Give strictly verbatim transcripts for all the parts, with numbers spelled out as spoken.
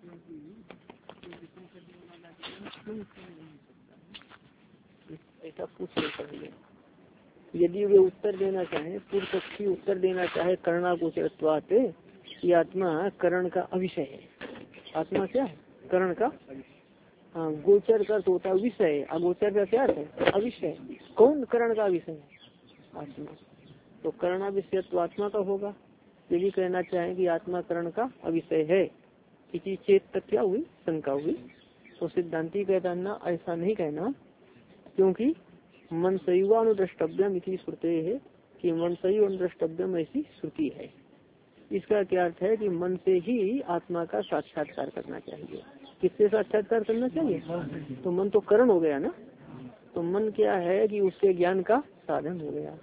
ऐसा पूछ ले पहले, यदि वे उत्तर देना चाहे, पूर्व पक्षी उत्तर देना चाहे करणागोचरत्वात् कि आत्मा करण का अविषय है। आत्मा क्या है? करण का। हाँ, गोचर का तो होता है विषय, अगोचर का क्या है? अविषय। कौन करण का विषय है? आत्मा। तो करणा विषय तो आत्मा का होगा। यदि कहना चाहे कि आत्मा करण का अविषय है, किसी चेत तक क्या हुई? शंका हुई। तो सिद्धांति कहता ना, ऐसा नहीं कहना, क्योंकि मन सयुवा अनुद्रष्टव्यम इति श्रुते है कि मन सयु अनुद्रष्टव्यम ऐसी श्रुति है। इसका क्या अर्थ है कि मन से ही आत्मा का साक्षात्कार करना चाहिए। किससे साक्षात्कार करना चाहिए? तो मन तो करण हो गया ना, तो मन क्या है कि उसके ज्ञान का साधन हो गया।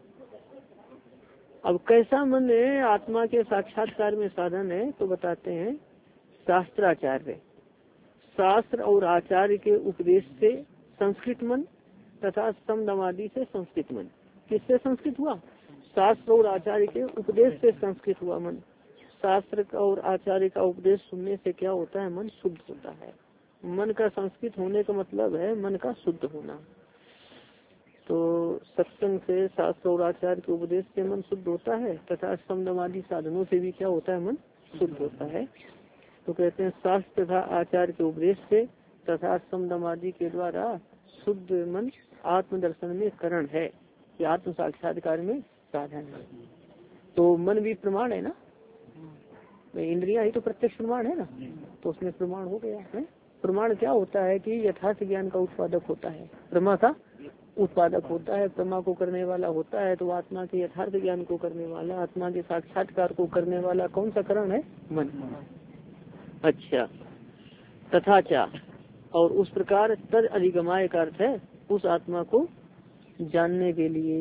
अब कैसा मन है आत्मा के साक्षात्कार में साधन है? तो बताते हैं, शास्त्राचार्य, शास्त्र और आचार्य के उपदेश से संस्कृत मन तथा समदमादि से संस्कृत मन। किससे संस्कृत हुआ? शास्त्र और आचार्य के उपदेश से संस्कृत हुआ मन। शास्त्र का और आचार्य का उपदेश सुनने से क्या होता है? मन शुद्ध होता है। मन का संस्कृत होने का मतलब है मन का शुद्ध होना। तो सत्संग से, शास्त्र और आचार्य के उपदेश से मन शुद्ध होता है तथा समदमादि साधनों से भी क्या होता है? मन शुद्ध होता है। तो कहते हैं शास्त्र तथा आचार्य के उपदेश से तथा समदमादि के द्वारा शुद्ध मन आत्मदर्शन में करण है, कि आत्म साक्षात्कार में साधन है। तो मन भी प्रमाण है ना, इंद्रिया ही तो प्रत्यक्ष प्रमाण है ना, तो उसमें प्रमाण हो गया है। प्रमाण क्या होता है कि यथार्थ ज्ञान का उत्पादक होता है, प्रमा का उत्पादक होता है, प्रमा को करने वाला होता है। तो आत्मा के यथार्थ ज्ञान को करने वाला, आत्मा के साक्षात्कार को करने वाला कौन सा करण है? मन। अच्छा, तथा क्या, और उस प्रकार तद अधिगमाय का अर्थ है उस आत्मा को जानने के लिए,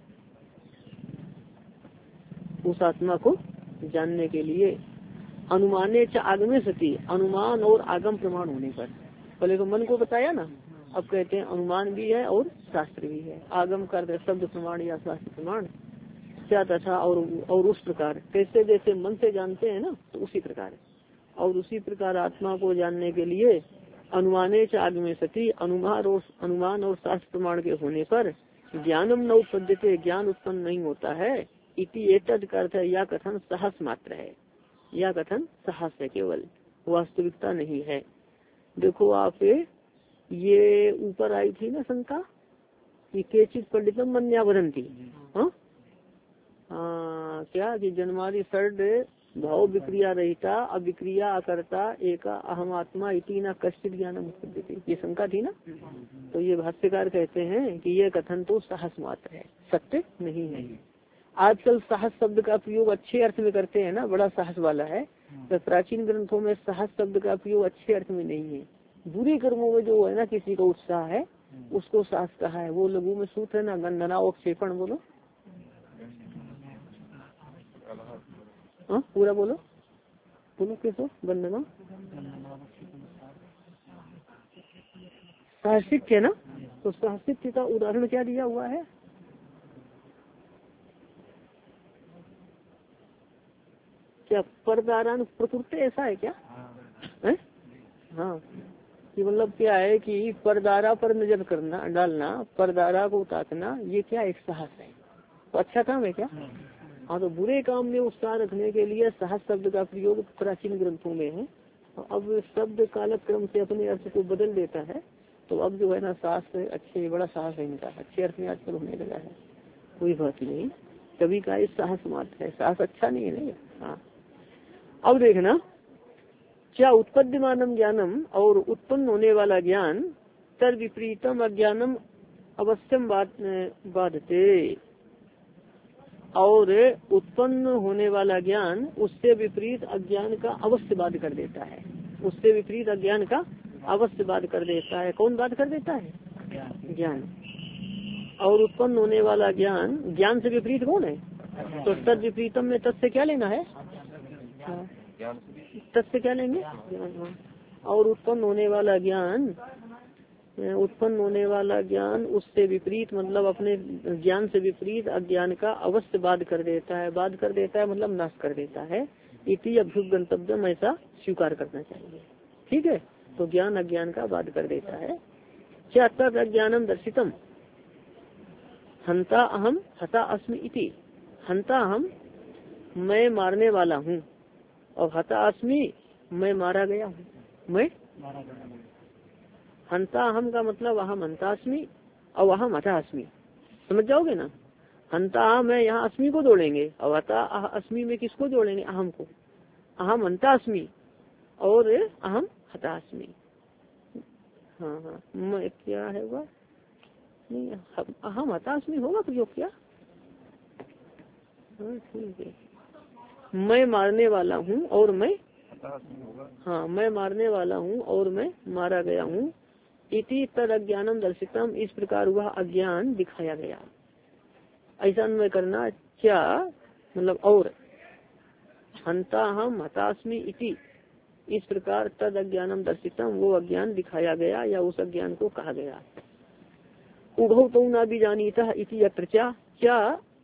उस आत्मा को जानने के लिए अनुमाने च आगमे सती, अनुमान और आगम प्रमाण होने पर। पहले तो मन को बताया ना, अब कहते हैं अनुमान भी है और शास्त्र भी है। आगम कर शब्द प्रमाण या शास्त्र प्रमाण क्या तथा, और और उस प्रकार, कैसे जैसे मन से जानते हैं ना, तो उसी प्रकार, और उसी प्रकार आत्मा को जानने के लिए अनुमाने च आगमे सती, अनुमान और अनुमान और शास्त्र प्रमाण के होने पर ज्ञानम न उत्पद्यते, ज्ञान उत्पन्न नहीं होता है। इति एतद का अर्थ है या कथन साहस मात्र है, या कथन साहस है, केवल वास्तविकता नहीं है। देखो आप, ये ऊपर आई थी ना शंका कि केचित पंडितम मन्यावरंती, हाँ क्या कि जन्मादि सर्द भाव विक्रिया रहिता अविक्रिया अकर्ता एका अहम आत्मा इति न कश्चित ज्ञानम उत्पद्यते, ये शंका थी ना। तो ये भाष्यकार कहते हैं कि ये कथन तो साहस मात्र है, सत्य नहीं है। आजकल साहस शब्द का प्रयोग अच्छे अर्थ में करते हैं ना, बड़ा साहस वाला है। तो प्राचीन ग्रंथों में साहस शब्द का प्रयोग अच्छे अर्थ में नहीं है। बुरे कर्मों में जो है ना किसी का उत्साह है, उसको साहस कहा है। वो लघु में सूत्र है ना, गंधना और क्षेपण, बोलो हाँ पूरा बोलो, बोलो कैसे गंधना साहसिक ना। तो साहसिक का उदाहरण क्या दिया हुआ है? क्या परदारान प्रकृति ऐसा है क्या है? हाँ, कि मतलब क्या है कि परदारा पर नजर करना, डालना, परदारा को ताकना, ये क्या एक साहस है? तो अच्छा काम है क्या? हाँ, तो बुरे काम में उत्साह रखने के लिए साहस शब्द का प्रयोग प्राचीन ग्रंथों में है। अब शब्द कालक्रम से अपने अर्थ को बदल देता है। तो अब जो है ना साहस अच्छे, बड़ा साहस है इनका, अच्छे अर्थ में आजकल होने लगा है। कोई बात नहीं, कभी का इस साहस मात्र है, साहस अच्छा नहीं है। हाँ, अब देखना, क्या उत्पद्यमानम ज्ञानम, और उत्पन्न होने वाला ज्ञान, तर विपरीतम अज्ञानम अवश्यम बाधते, और उत्पन्न होने वाला ज्ञान उससे विपरीत अज्ञान का अवश्य बाध कर देता है। उससे विपरीत अज्ञान का अवश्य बाध कर देता है। कौन बाध कर देता है? ज्ञान। और उत्पन्न होने वाला ज्ञान, ज्ञान से विपरीत कौन है? तो तद विपरीतम में तत्से क्या लेना है? तत्से क्या लेंगे? ज्ञान। और उत्पन्न होने वाला ज्ञान, उत्पन्न होने वाला ज्ञान उससे विपरीत, मतलब अपने ज्ञान से विपरीत अज्ञान का अवश्य बाध कर देता है। बाध कर देता है मतलब नाश कर देता है। इति अभ्युपगंतव्यम, ऐसा स्वीकार करना चाहिए। ठीक है, तो ज्ञान अज्ञान का बाध कर देता है। क्या तद अज्ञानम दर्शितम, हंता अहम हता अस्मि इति, हंता अहम मैं मारने वाला हूँ, और हता अस्मि मैं मारा गया हूँ, मैं हंता अहम का मतलब अहम हंता अस्मि और अहम हता अस्मि, समझ जाओगे ना। हंता में यहाँ अस्मि को जोड़ेंगे और हता अस्मि में किसको जोड़ेंगे, अहम को। अहम हंता अस्मि और अहम हता अस्मि। हाँ हाँ, मैं क्या है वह नहीं, अहम हता अस्मि होगा प्रयोग क्या। हाँ ठीक है, मैं मारने वाला हूँ और मैं, हाँ मैं मारने वाला हूँ और मैं मारा गया हूँ। इति तद अज्ञानम दर्शितम, इस प्रकार वह अज्ञान दिखाया गया। ऐसा अन्वय करना, क्या मतलब और, हंता हम हतास्मि इति, इस प्रकार तद अज्ञानम दर्शितम, वो अज्ञान दिखाया गया या उस अज्ञान को कहा गया। उभौ तो न बीजानीता इति यत्र, क्या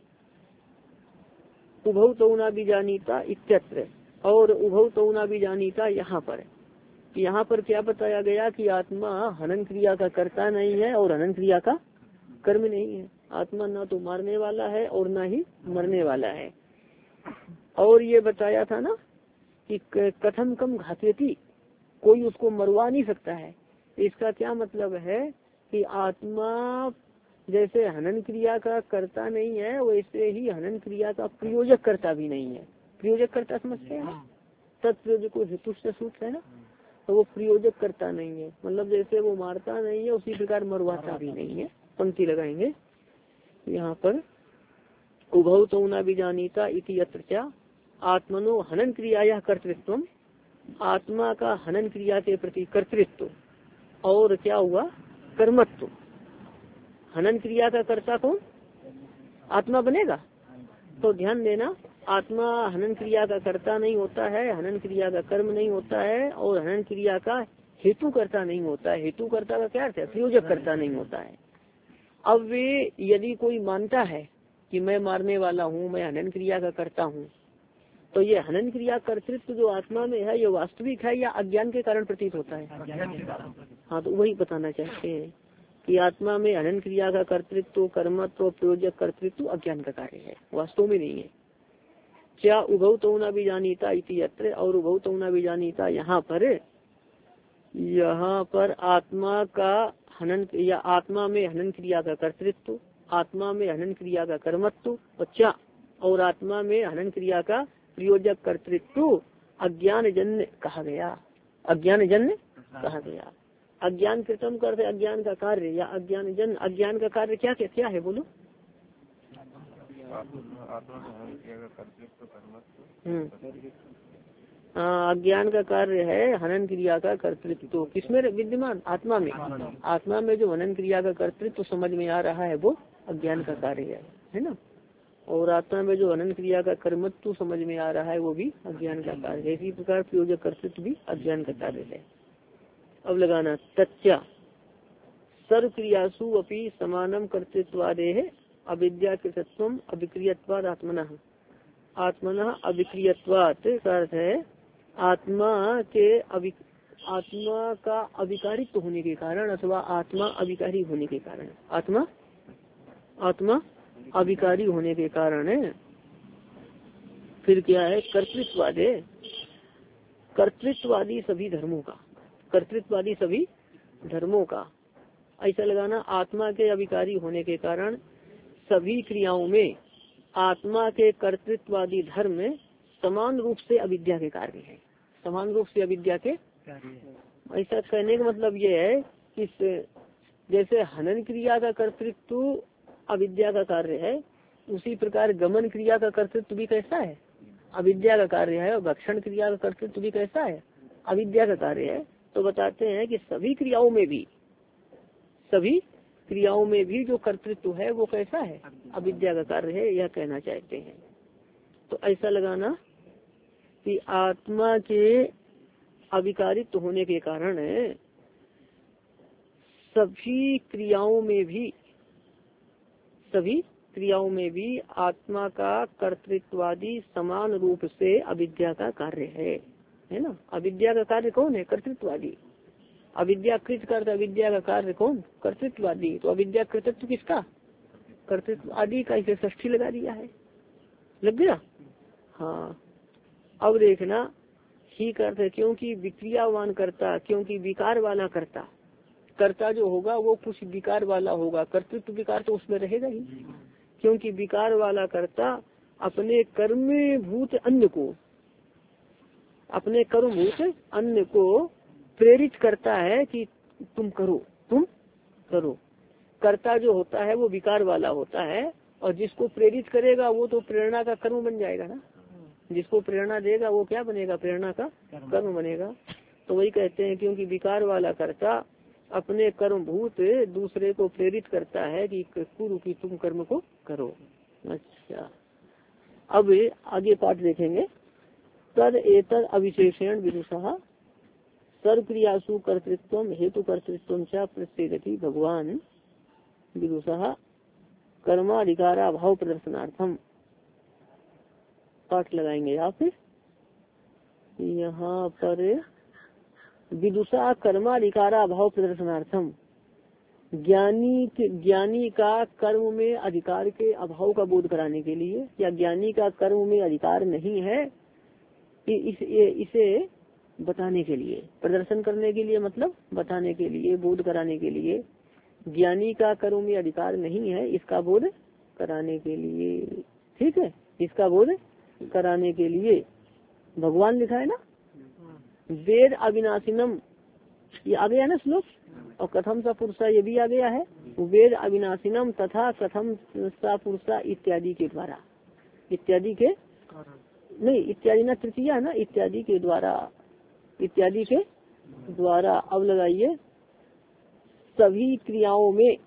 उभौ तो न बीजानीता इत्यत्र, और उभौ तो न बीजानीता यहाँ पर, यहाँ पर क्या बताया गया कि आत्मा हनन क्रिया का कर्ता नहीं है और हनन क्रिया का कर्म नहीं है। आत्मा ना तो मारने वाला है और ना ही मरने वाला है। और ये बताया था ना कि कथम कम घातेती, कोई उसको मरवा नहीं सकता है। इसका क्या मतलब है कि आत्मा जैसे हनन क्रिया का कर्ता नहीं है, वैसे ही हनन क्रिया का प्रयोजक कर्ता भी नहीं है। प्रयोजक कर्ता समझते हैं, तत्प्रयोजको हेतु से सूत्र है ना, तो वो प्रयोजक करता नहीं है, मतलब जैसे वो मारता नहीं है उसी प्रकार मरवाता भी नहीं है। पंक्ति लगाएंगे यहाँ पर, उभौ तो न बीजानीता इति यत्र च, आत्मनो हनन क्रिया कर्तृत्व, आत्मा का हनन क्रिया के प्रति कर्तृत्व, और क्या हुआ कर्मत्व। हनन क्रिया का कर्ता कौन, आत्मा बनेगा। तो ध्यान देना, आत्मा हनन क्रिया का कर्ता नहीं होता है, हनन क्रिया का कर्म नहीं होता है, और हनन क्रिया का हेतु कर्ता नहीं होता है। हेतु कर्ता का क्या अर्थ है, प्रयोजक कर्ता नहीं होता है। अब वे यदि कोई मानता है कि मैं मारने वाला हूँ, मैं हनन क्रिया का करता हूँ, तो ये हनन क्रिया कर्तृत्व जो आत्मा में है ये वास्तविक है या अज्ञान के कारण प्रतीत होता है। हाँ, तो वही बताना चाहते हैं कि आत्मा में हनन क्रिया का कर्तृत्व, कर्मत्व, प्रयोजक कर्तृत्व अज्ञान का कार्य है, वास्तव में नहीं है। क्या उभौ तो न बीजानीता इति यत्र, और उभौ तो न बीजानीता यहाँ पर, यहाँ पर आत्मा का हनन या आत्मा में हनन क्रिया का कर्तृत्व, आत्मा में हनन क्रिया का कर्मत्व, बच्चा और आत्मा में हनन क्रिया का प्रयोजक कर्तृत्व अज्ञान जन्य कहा गया। अज्ञान जन्य कहा गया। अज्ञान कृतम करते अज्ञान का कार्य या अज्ञान जन, अज्ञान का कार्य क्या क्या, क्या है बोलो। अज्ञान का कार्य है हनन क्रिया का कर्तृत्व, किसमें विद्यमान, आत्मा में। आत्मा में जो हनन क्रिया का कर्तृत्व समझ में आ रहा है वो अज्ञान का कार्य है, है ना। और आत्मा में जो हनन क्रिया का कर्मत्व समझ में आ रहा है वो भी अज्ञान का कार्य है। इसी प्रकार प्रयोजक कर्तृत्व भी अज्ञान का कार्य है। अब लगाना, तच्चा सर्व क्रियासु अपि समानम कर्तृत्वादे है अविद्या कृतत्व अविक्रियत्वाद आत्मनः, आत्मनः अविक्रियत्वात् का अर्थ है आत्मा के अवि आत्मा का अविकारित्व होने के कारण, अथवा आत्मा अविकारी होने के कारण, आत्मा आत्मा अविकारी होने के कारण है। फिर क्या है, कर्तृत्वादे, कर्तृत्ववादी सभी धर्मों का, कर्तृत्ववादी सभी धर्मों का, ऐसा लगाना। आत्मा के अविकारी होने के कारण सभी क्रियाओं में आत्मा के कर्तृत्ववादी धर्म में समान रूप से अविद्या के कार्य है। समान रूप से अविद्या के, ऐसा कहने का मतलब ये है कि जैसे हनन क्रिया का कर्तृत्व अविद्या का कार्य है, उसी प्रकार गमन क्रिया का कर्तृत्व भी कैसा है, अविद्या का कार्य है, और भक्षण क्रिया का कर्तृत्व भी कैसा है, अविद्या का कार्य है। तो बताते हैं कि सभी क्रियाओं में भी, सभी क्रियाओं में भी जो कर्तृत्व है वो कैसा है, अविद्या का कार्य है, यह कहना चाहते हैं। तो ऐसा लगाना कि आत्मा के अविकारित्व होने के कारण सभी क्रियाओं में भी, सभी क्रियाओं में भी आत्मा का कर्तृत्वादि समान रूप से अविद्या का कार्य है, है ना। अविद्या का कार्य कौन है? कर्तृत्वादि। अविद्याकृत कर अविद्या का कार्य कौन? कर्तृत्वादि। तो अविद्या कृतत्व किसका? कर्तृत्व आदि का। इसे षष्ठी लगा दिया है, लग गया। हाँ, अब देखना ही करते, क्योंकि विक्रियावान करता, क्योंकि विकार वाला करता, कर्ता जो होगा वो कुछ विकार वाला होगा, कर्तृत्व विकार तो उसमें रहेगा ही। क्योंकि विकार वाला कर्ता अपने कर्म भूत अन्य को अपने कर्म भूत अन्य को प्रेरित करता है कि तुम करो, तुम करो। कर्ता जो होता है वो विकार वाला होता है, और जिसको प्रेरित करेगा वो तो प्रेरणा का कर्म बन जाएगा ना। जिसको प्रेरणा देगा वो क्या बनेगा? प्रेरणा का कर्म बनेगा। तो वही कहते हैं, क्योंकि विकार वाला कर्ता अपने कर्म भूत दूसरे को प्रेरित करता है कि कुरु की तुम कर्म को करो। अच्छा, अब आगे पाठ देखेंगे। तद एतद अविशेषण विदुषः सर्वक्रियासु कर्तृत्व हेतु कर्तृत्व च प्रत्येकति भगवान विदुषः कर्माधिकारा भाव प्रदर्शनार्थम। पाठ लगाएंगे आप यहाँ पर। विदुषा कर्माधिकारा भाव प्रदर्शनार्थम, ज्ञानी ज्ञानी का कर्म में अधिकार के अभाव का बोध कराने के लिए, या ज्ञानी का कर्म में अधिकार नहीं है इस, इसे बताने के लिए, प्रदर्शन करने के लिए, मतलब बताने के लिए, बोध कराने के लिए। ज्ञानी का कर्म में अधिकार नहीं है, इसका बोध कराने के लिए। ठीक है, इसका बोध कराने के लिए भगवान लिखा है ना। वेद अविनाशिनम, ये आ गया ना श्लोक, और कथम सा पुरुषा ये भी आ गया है। वेद अविनाशिनम तथा कथम सा पुरुषा इत्यादि के द्वारा, इत्यादि के नहीं, इत्यादि ना तृतीया ना, इत्यादि के द्वारा, इत्यादि के द्वारा। अब लगाइए, सभी क्रियाओं में,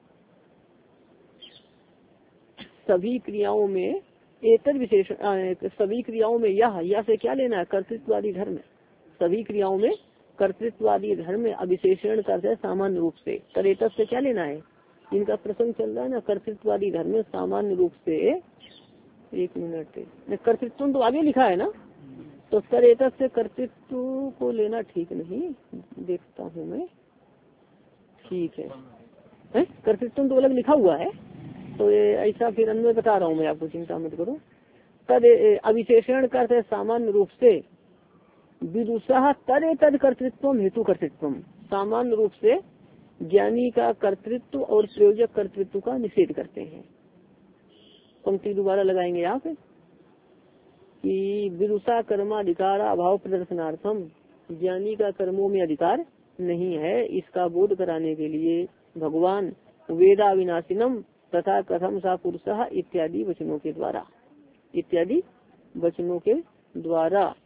सभी क्रियाओं में एतद विशेषण, सभी क्रियाओं में यह यह से क्या लेना है? कर्तृत्वादी धर्म। सभी क्रियाओं में कर्तृत्वादी धर्म अविशेषण करते हैं सामान्य रूप से। तरेतत से क्या लेना है? इनका प्रसंग चल रहा है ना, कर्तृत्वादी धर्म सामान्य रूप से। एक मिनट, कर्तृत्व तो आगे लिखा है ना, तो तरेतत से कर्तृत्व को लेना ठीक नहीं, देखता हूँ मैं। ठीक है, है? कर्तृत्व तो अलग लिखा हुआ है, तो ये ऐसा फिर अन्य बता रहा हूँ मैं आपको, चिंता मत करो। तद अविशेषण करते सामान्य रूप से। विदुषः तद तद कर्तृत्व हेतु कर्तृत्व, सामान्य रूप से ज्ञानी का कर्तृत्व और प्रयोजक कर्तृत्व का निषेध करते हैं। पंक्ति दोबारा लगाएंगे आप कि विदुषा कर्माधिकार अभाव प्रदर्शनार्थम, ज्ञानी का कर्मों में अधिकार नहीं है, इसका बोध कराने के लिए भगवान वेदा विनाशिनम तथा कथम सा पुरुषः इत्यादि वचनों के द्वारा, इत्यादि वचनों के द्वारा।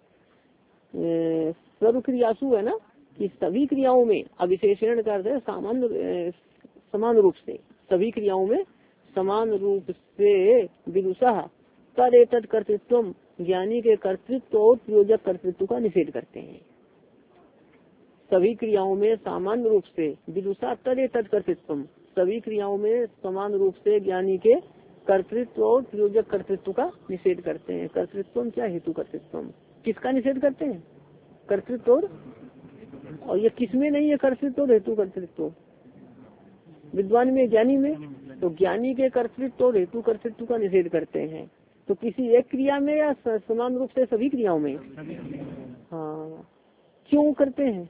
सर्व क्रियासु है ना, कि सभी क्रियाओं में अविशेषण का अर्थ है सामान्य, समान रूप से, सभी क्रियाओं में समान रूप से। विदुषः तद एतद कर्तृत्व, ज्ञानी के कर्तृत्व और प्रयोजक कर्तृत्व का निषेध करते हैं। सभी क्रियाओं में सामान्य रूप से, विदुषा तद एतद कर्तृत्व, सभी क्रियाओं में समान रूप से ज्ञानी के कर्तृत्व और प्रयोजक कर्तृत्व का निषेध करते हैं। कर्तृत्व क्या? हेतु कर्तृत्व। किसका निषेध करते हैं? कर्तृत्व और, और ये किसमें नहीं है कर्तृत्व और हेतु कर्तृत्व? विद्वान में, ज्ञानी में। तो ज्ञानी के कर्तृत्व और हेतु कर्तृत्व का निषेध करते हैं। तो किसी एक क्रिया में या समान रूप से सभी क्रियाओं में? हाँ, क्यों करते हैं?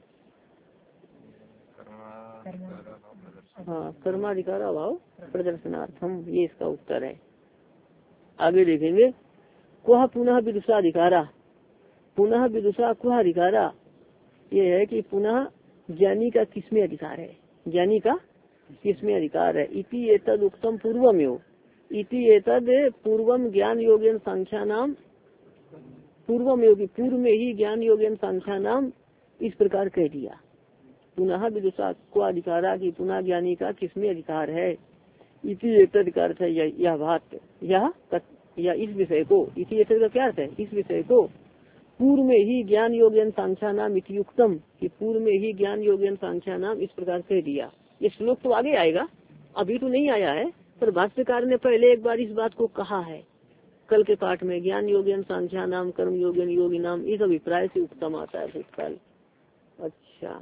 हाँ, कर्माधिकार अभाव प्रदर्शनार्थम, ये इसका उत्तर है। आगे देखेंगे। क्वः पुनः विदुषाधिकारा, पुनः विदुषा क्वः अधिकारा, ये है कि पुनः ज्ञानी का किसमें अधिकार है? ज्ञानी का किसमें अधिकार है? इति एतद उक्तम पूर्वमेव, इति एतद पूर्वम ज्ञान योगेन संख्या नाम, पूर्वमेव की पूर्व में ही ज्ञान योगेन संख्या नाम, इस प्रकार कह दिया। पुनः विदुषा को अधिकारा की पुनः ज्ञानी का किसमें अधिकार है? इति एतद का अर्थ है यह बात, यह या इस विषय को। इति एतद का क्या अर्थ है? इस विषय को। पूर्व में ही ज्ञान योगेन सांख्या नाम इत्युक्तम, कि पूर्व में ही ज्ञान योगेन सांख्या नाम, इस प्रकार कह दिया। ये श्लोक तो आगे आएगा, अभी तो नहीं आया है, पर भाष्यकार ने पहले एक बार इस बात को कहा है कल के पाठ में, ज्ञान योगेन सांख्या नाम कर्म योगेन योगी नाम, इस अभिप्राय से उत्तम आता है भूतकाल। अच्छा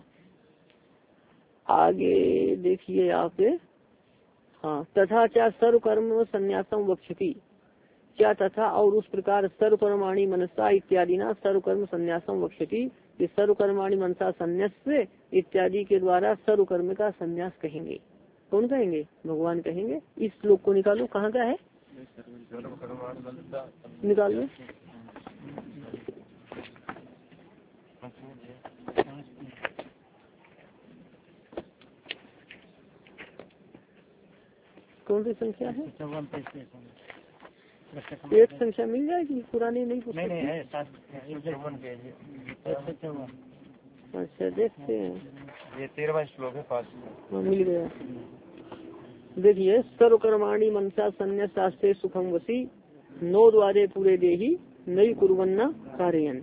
आगे देखिए आप, हाँ तथा क्या सर्व कर्म संन्यासम वक्षति, क्या तथा और उस प्रकार सर्व कर्माणि मनसा इत्यादि ना सर्व कर्म संन्यासम वक्षति, सर्व कर्माणि मनसा संन्यास इत्यादि के द्वारा सर्व कर्म का संन्यास कहेंगे। कौन कहेंगे? भगवान कहेंगे। इस श्लोक को निकालो, कहाँ का है, निकाल लो। कौन सी संख्या है? एक संख्या मिल जाएगी, पुरानी नहीं पूछ नहीं, नहीं अच्छा देखते हैं, ये तेरहवां श्लोक है पास। हाँ मिल गया। देखिए सर्व कर्माणि मनसा संन्यास शास्त्रे सुखम वसी, नो द्वारे पूरे देही नई कुर्वन्ना कारयन।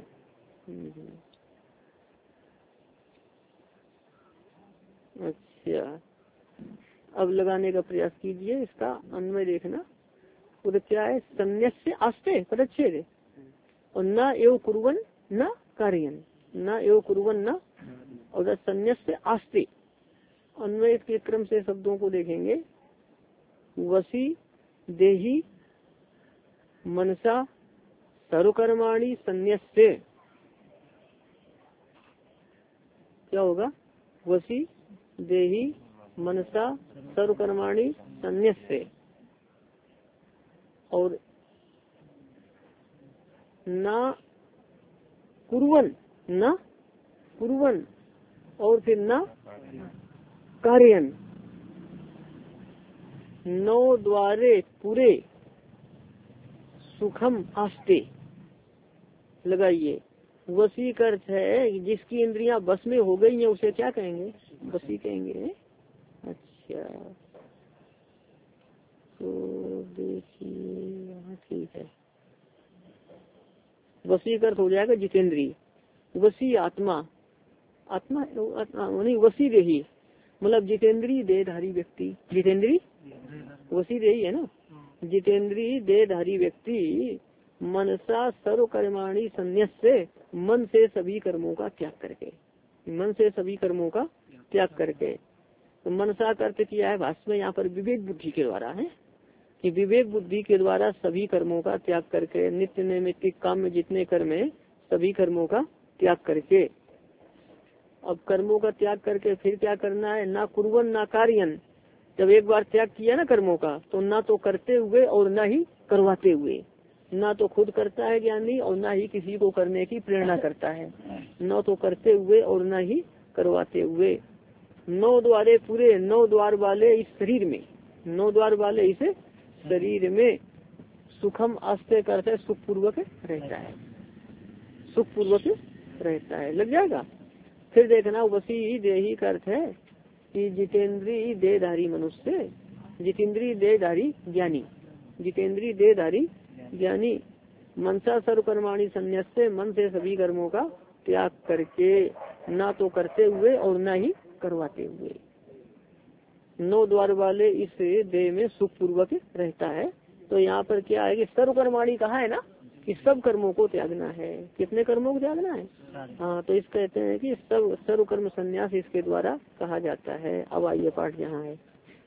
अच्छा अब लगाने का प्रयास कीजिए, इसका अन्वय देखना। वो क्या है? संन्यास से आस्ते पदच्छेद और न एव कुर्वन न कारयन, न एव कुर्वन न, और संन्यास से आस्ते अन्वय के क्रम से शब्दों को देखेंगे। वसी देही मनसा सर्वकर्माणि संन्यास से, क्या होगा? वसी देही मनसा सर्वकर्माणि संन्यास से, और ना कुर्वन न कुर्वन, और फिर न कार्यन, नौ द्वारे पूरे सुखम आस्ते। लगाइए, वसी का अर्थ है जिसकी इंद्रियां बस में हो गई हैं उसे क्या कहेंगे? वसी कहेंगे। अच्छा तो देखिए ठीक है, वसी का अर्थ हो जाएगा जितेंद्री। वसी आत्मा, आत्मा नहीं वसी देही, मतलब जितेंद्री देहधारी व्यक्ति, जितेंद्री वसी देही है ना, जितेंद्री देहधारी व्यक्ति मनसा सर्व कर्माणि संन्यास से, मन से सभी कर्मों का त्याग करके, मन से सभी कर्मों का त्याग करके। तो मनसा का अर्थ किया है भाष्य में यहाँ पर विवेक बुद्धि के द्वारा है कि विवेक बुद्धि के द्वारा सभी कर्मों का त्याग करके, नित्य नैमित्तिक काम में जितने कर्म है सभी कर्मों का त्याग करके। अब कर्मों का त्याग करके फिर क्या करना है? ना कुर्वन ना कार्यन। जब एक बार त्याग किया ना कर्मों का, तो ना तो करते हुए और ना ही करवाते हुए, ना तो खुद करता है ज्ञानी और ना ही किसी को करने की प्रेरणा करता है, न तो करते हुए और ना ही करवाते हुए। नौ द्वारे पूरे, नौ द्वार वाले इस शरीर में, नौ द्वार वाले इस शरीर में सुखम आस्ते करते है सुख पूर्वक रहता है, सुख पूर्वक रहता है। लग जाएगा। फिर देखना वसी देही का अर्थ है कि जितेंद्री देहधारी मनुष्य, जितेंद्री देहधारी ज्ञानी, जितेंद्री देहधारी ज्ञानी मनसा सर्व कर्माणि संन्यास से, मन से सभी कर्मों का त्याग करके, ना तो करते हुए और ना ही करवाते हुए। नौ द्वार वाले इस देह में सुख पूर्वक रहता है। तो यहाँ पर क्या है कि सर्व कर्माणि कहा है ना कि सब कर्मों को त्यागना है। कितने कर्मों को त्यागना है? हाँ, तो इस कहते हैं कि सब सर्व कर्म संन्यास इसके द्वारा कहा जाता है। अब आइए पाठ जहाँ है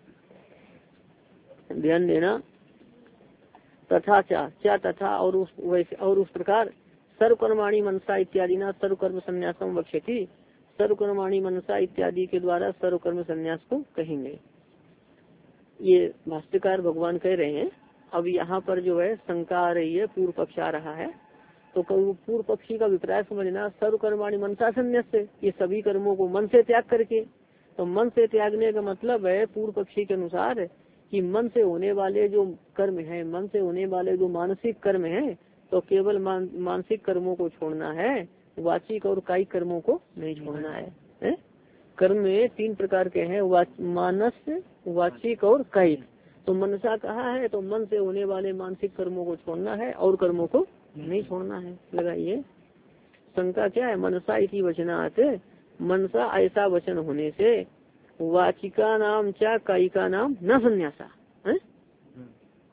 ध्यान देना। तथा चा क्या तथा और उस वैसे और उस प्रकार सर्व कर्माणि मनसा इत्यादि ना सर्व कर्म संन्यासम वक्ष्यति, सर्व कर्माणि मनसा इत्यादि के द्वारा सर्व कर्म संन्यास को कहेंगे। ये भाष्यकार भगवान कह रहे हैं। अब यहाँ पर जो है शंका आ रही है, पूर्व पक्ष आ रहा है, तो पूर्व पक्षी का अभिप्राय समझना। सर्व कर्माणि मनसा संन्यास से, ये सभी कर्मों को मन से त्याग करके। तो मन से त्यागने का मतलब है पूर्व पक्षी के अनुसार कि मन से होने वाले जो कर्म है, मन से होने वाले जो मानसिक कर्म है, तो केवल मान, मानसिक कर्मों को छोड़ना है, वाचिक और कायिक कर्मों को नहीं छोड़ना है, है? कर्म में तीन प्रकार के हैं, मानस, वाचिक और कायिक। तो मनसा कहा है तो मन से होने वाले मानसिक कर्मों को छोड़ना है और कर्मों को नहीं छोड़ना है। लगाइए शंका क्या है? मनसा इसी वचनात्, मनसा ऐसा वचन होने से वाचिका नाम चा कायिका नाम न संन्यासा है,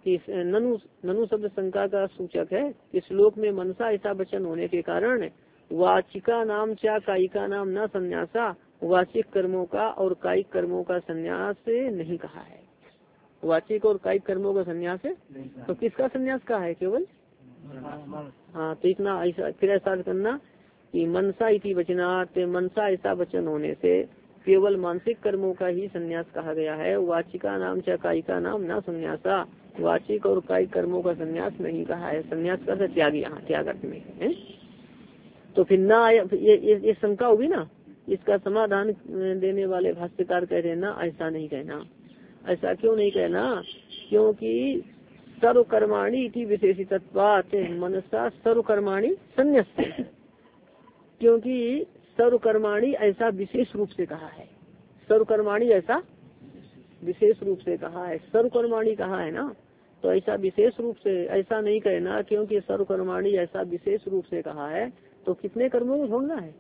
कि ननु ननु शब्द शंका का सूचक है कि श्लोक में मनसा ऐसा वचन होने के कारण वाचिका नाम चा कायिका नाम न संन्यासा, वाचिक कर्मों का और कायिक कर्मों का संन्यास नहीं कहा है। वाचिक और कायिक कर्मों का संन्यास है तो किसका संन्यास कहा है? केवल हाँ, तो इतना ऐसा फिर ऐसा करना कि मनसा इति वचनात्, मनसा ऐसा वचन होने से केवल मानसिक कर्मों का ही संन्यास कहा गया है। वाचिका नाम च कायिका नाम न संन्यासा, वाचिक और कायिक कर्मों का संन्यास नहीं कहा है। संन्यास का त्याग यहाँ त्याग अर्थ में है। तो फिर ना ये, ये, ये शंका होगी ना, इसका समाधान देने वाले भाष्यकार कह रहे ना ऐसा नहीं कहना। ऐसा क्यों नहीं कहना? क्योंकि सर्वकर्माणी इति विशेषितत्वात् मनसा सर्वकर्माणी संन्यस्य, क्योंकि सर्वकर्माणी ऐसा विशेष रूप से कहा है। सर्वकर्माणी ऐसा विशेष रूप से कहा है। सर्वकर्माणी कहा है ना, तो ऐसा विशेष रूप से ऐसा नहीं कहना, क्योंकि सर्वकर्माणी ऐसा विशेष रूप से कहा है। तो कितने कर्मों को छोड़ना है?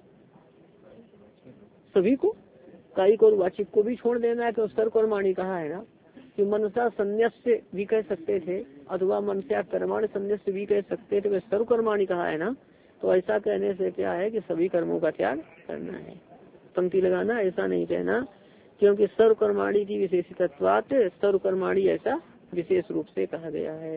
सभी को, कायिक और वाचिक को भी छोड़ देना है। तो सर्वकर्माणी कहा है ना, कि मनसा संन्यास भी कह सकते थे अथवा मनसा कर्माण संन्यास भी कह सकते थे। सर्वकर्माणी कहा है ना, तो ऐसा कहने से क्या है कि सभी कर्मों का त्याग करना है। पंक्ति लगाना, ऐसा नहीं कहना, क्योंकि सर्वकर्माणी की विशेषितत्वात् सर्वकर्माणी ऐसा विशेष रूप से कहा गया है।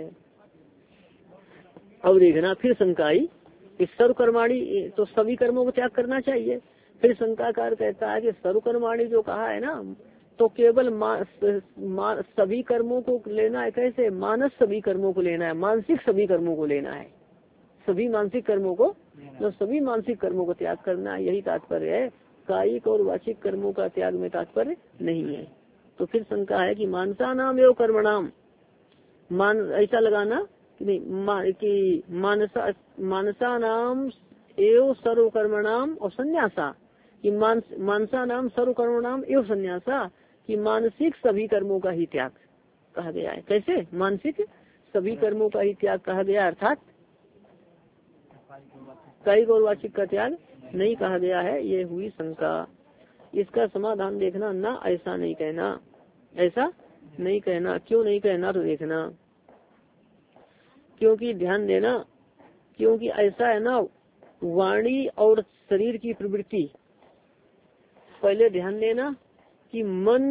अब देखना फिर शंकाई कि सर्वकर्माणी तो सभी कर्मों को त्याग करना चाहिए। फिर शंकाकार कहता है कि सर्वकर्माणी जो कहा है ना, तो केवल मा, मा, सभी कर्मों को लेना है। कैसे? मानस सभी कर्मों को लेना है, मानसिक सभी कर्मों को लेना है। सभी मानसिक कर्मों को, तो सभी मानसिक कर्मों को त्याग करना है, यही तात्पर्य है। कायिक और वाचिक कर्मों का त्याग में तात्पर्य नहीं है। तो फिर शंका है कि मानसा नाम एवं कर्मणाम, मान ऐसा लगाना कि नहीं मा, कि मानसा मानसा नाम एवं सर्वकर्मणाम और संन्यासा, कि मान, मानसा नाम सर्वकर्मणाम एवं संन्यासा, कि मानसिक सभी कर्मों का ही त्याग कहा गया है। कैसे? मानसिक सभी कर्मों का ही त्याग कहा गया, अर्थात कायिक और वाचिक का त्याग नहीं कहा गया है। ये हुई शंका। इसका समाधान देखना, ना ऐसा नहीं कहना, ऐसा नहीं कहना। क्यों नहीं कहना? तो देखना, क्योंकि ध्यान देना, क्योंकि ऐसा है ना, वाणी और शरीर की प्रवृत्ति, पहले ध्यान देना कि मन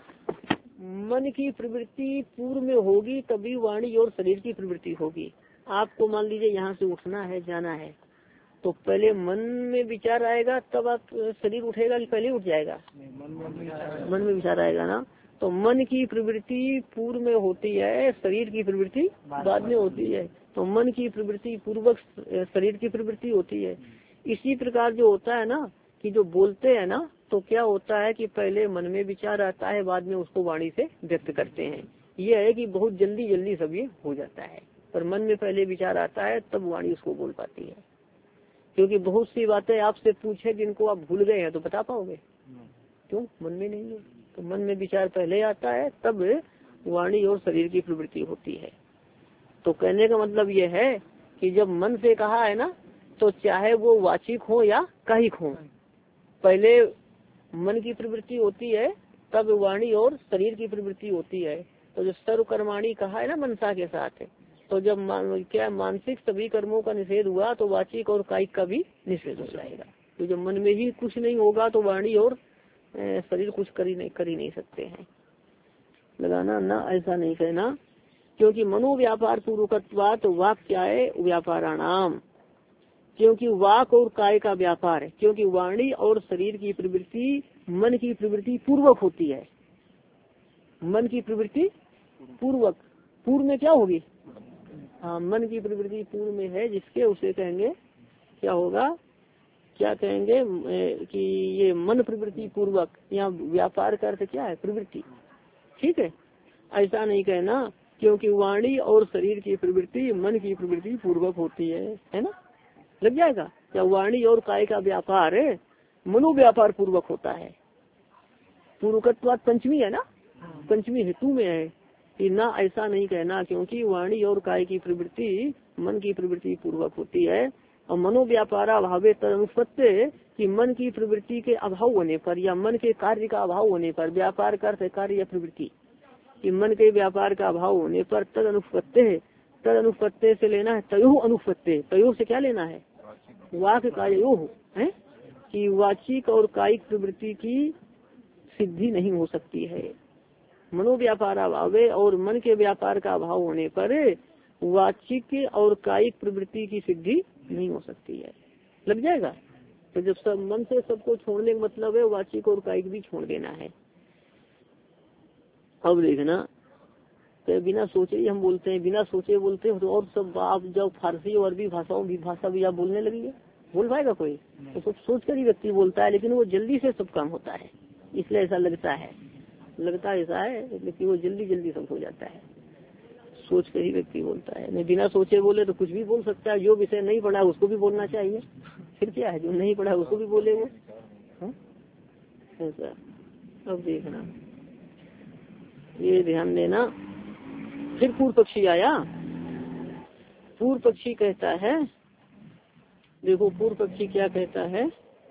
मन की प्रवृत्ति पूर्व में होगी तभी वाणी और शरीर की प्रवृत्ति होगी। आपको मान लीजिए यहाँ से उठना है, जाना है, तो पहले मन में विचार आएगा तब आप शरीर उठेगा कि पहले उठ जाएगा? मन में विचार आएगा ना। तो मन की प्रवृत्ति पूर्व में होती है, शरीर की प्रवृत्ति बाद में होती है। तो मन की प्रवृत्ति पूर्वक शरीर की प्रवृत्ति होती है। इसी प्रकार जो होता है ना, कि जो बोलते हैं ना, तो क्या होता है कि पहले मन में विचार आता है, बाद में उसको वाणी से व्यक्त करते हैं। ये है कि बहुत जल्दी जल्दी सब ये हो जाता है, पर मन में पहले विचार आता है तब वाणी उसको बोल पाती है। क्योंकि बहुत सी बातें आपसे पूछे जिनको आप भूल गए हैं, तो बता पाओगे? क्यों? मन में नहीं है। तो मन में विचार पहले आता है, तब वाणी और शरीर की प्रवृत्ति होती है। तो कहने का मतलब ये है कि जब मन से कहा है ना, तो चाहे वो वाचिक हो या कायिक हो, पहले मन की प्रवृत्ति होती है, तब वाणी और शरीर की प्रवृत्ति होती है। तो जो सर्वकर्माणी कहा है ना मनसा के साथ, तो जब मान, क्या मानसिक सभी कर्मों का निषेध हुआ, तो वाचिक और कायिक का भी निषेध हो जाएगा। तो जब मन में ही कुछ नहीं होगा, तो वाणी और शरीर कुछ कर ही नहीं कर ही नहीं सकते हैं। लगाना, ना ऐसा नहीं कहना, क्योंकि मनोव्यापार पूर्वकत्वात् वाक क्या है? व्यापाराणाम, क्योंकि वाक और काय का व्यापार है। क्योंकि वाणी और शरीर की प्रवृत्ति मन की प्रवृत्ति पूर्वक होती है। मन की प्रवृत्ति पूर्वक, पूर्व में क्या होगी? हाँ, मन की प्रवृत्ति पूर्व में है, जिसके उसे कहेंगे क्या होगा? क्या कहेंगे कि ये मन प्रवृत्ति पूर्वक। यहाँ व्यापार का अर्थ क्या है? प्रवृत्ति। ठीक है, ऐसा नहीं कहना, क्योंकि वाणी और शरीर की प्रवृत्ति मन की प्रवृत्ति पूर्वक होती है, है ना? लग जाएगा क्या? वाणी और काय का व्यापार मनोव्यापार पूर्वक होता है। पूर्वकत्वात् पंचमी है ना, पंचमी हेतु में है कि ना ऐसा नहीं कहना, क्योंकि वाणी और काय की प्रवृत्ति मन की प्रवृत्ति पूर्वक होती है। और मनोव्यापारा भावे तदनुपत्ति, कि मन की प्रवृत्ति के अभाव होने पर या मन के कार्य का अभाव होने पर, व्यापार का अर्थ कार्य या प्रवृत्ति, कि मन के व्यापार का अभाव होने पर तद अनुपत्ति है, तद अनुपत्ति से लेना है तयो अनुपत्ति, तयो से क्या लेना है वाक कायो है कि वाचिक और कायिक प्रवृत्ति की सिद्धि नहीं हो सकती है। मनोव्यापार अभाव और मन के व्यापार का अभाव होने पर वाचिक और कायिक प्रवृत्ति की सिद्धि नहीं हो सकती है। लग जाएगा। तो जब सब मन से सबको छोड़ने का मतलब है वाचिक और कायिक भी छोड़ देना है। अब देखना तो बिना सोचे ही हम बोलते हैं, बिना सोचे बोलते हैं तो और सब आप जब फारसी और अरबी भाषाओं भी भाषा भी आप बोलने लगेंगे, बोल पाएगा कोई? तो सब सोच कर ही व्यक्ति बोलता है, लेकिन वो जल्दी से सब काम होता है, इसलिए ऐसा लगता है लगता ऐसा है लेकिन वो जल्दी जल्दी सब हो जाता है। सोच कर ही व्यक्ति बोलता है, नहीं बिना सोचे बोले तो कुछ भी बोल सकता है। जो विषय नहीं पढ़ा उसको भी बोलना चाहिए, फिर क्या है, जो नहीं पढ़ा उसको भी बोले वो ऐसा। अब देखना ये ध्यान देना। फिर पूर्व पक्षी आया। पूर्व पक्षी कहता है, देखो पूर्व पक्षी क्या कहता है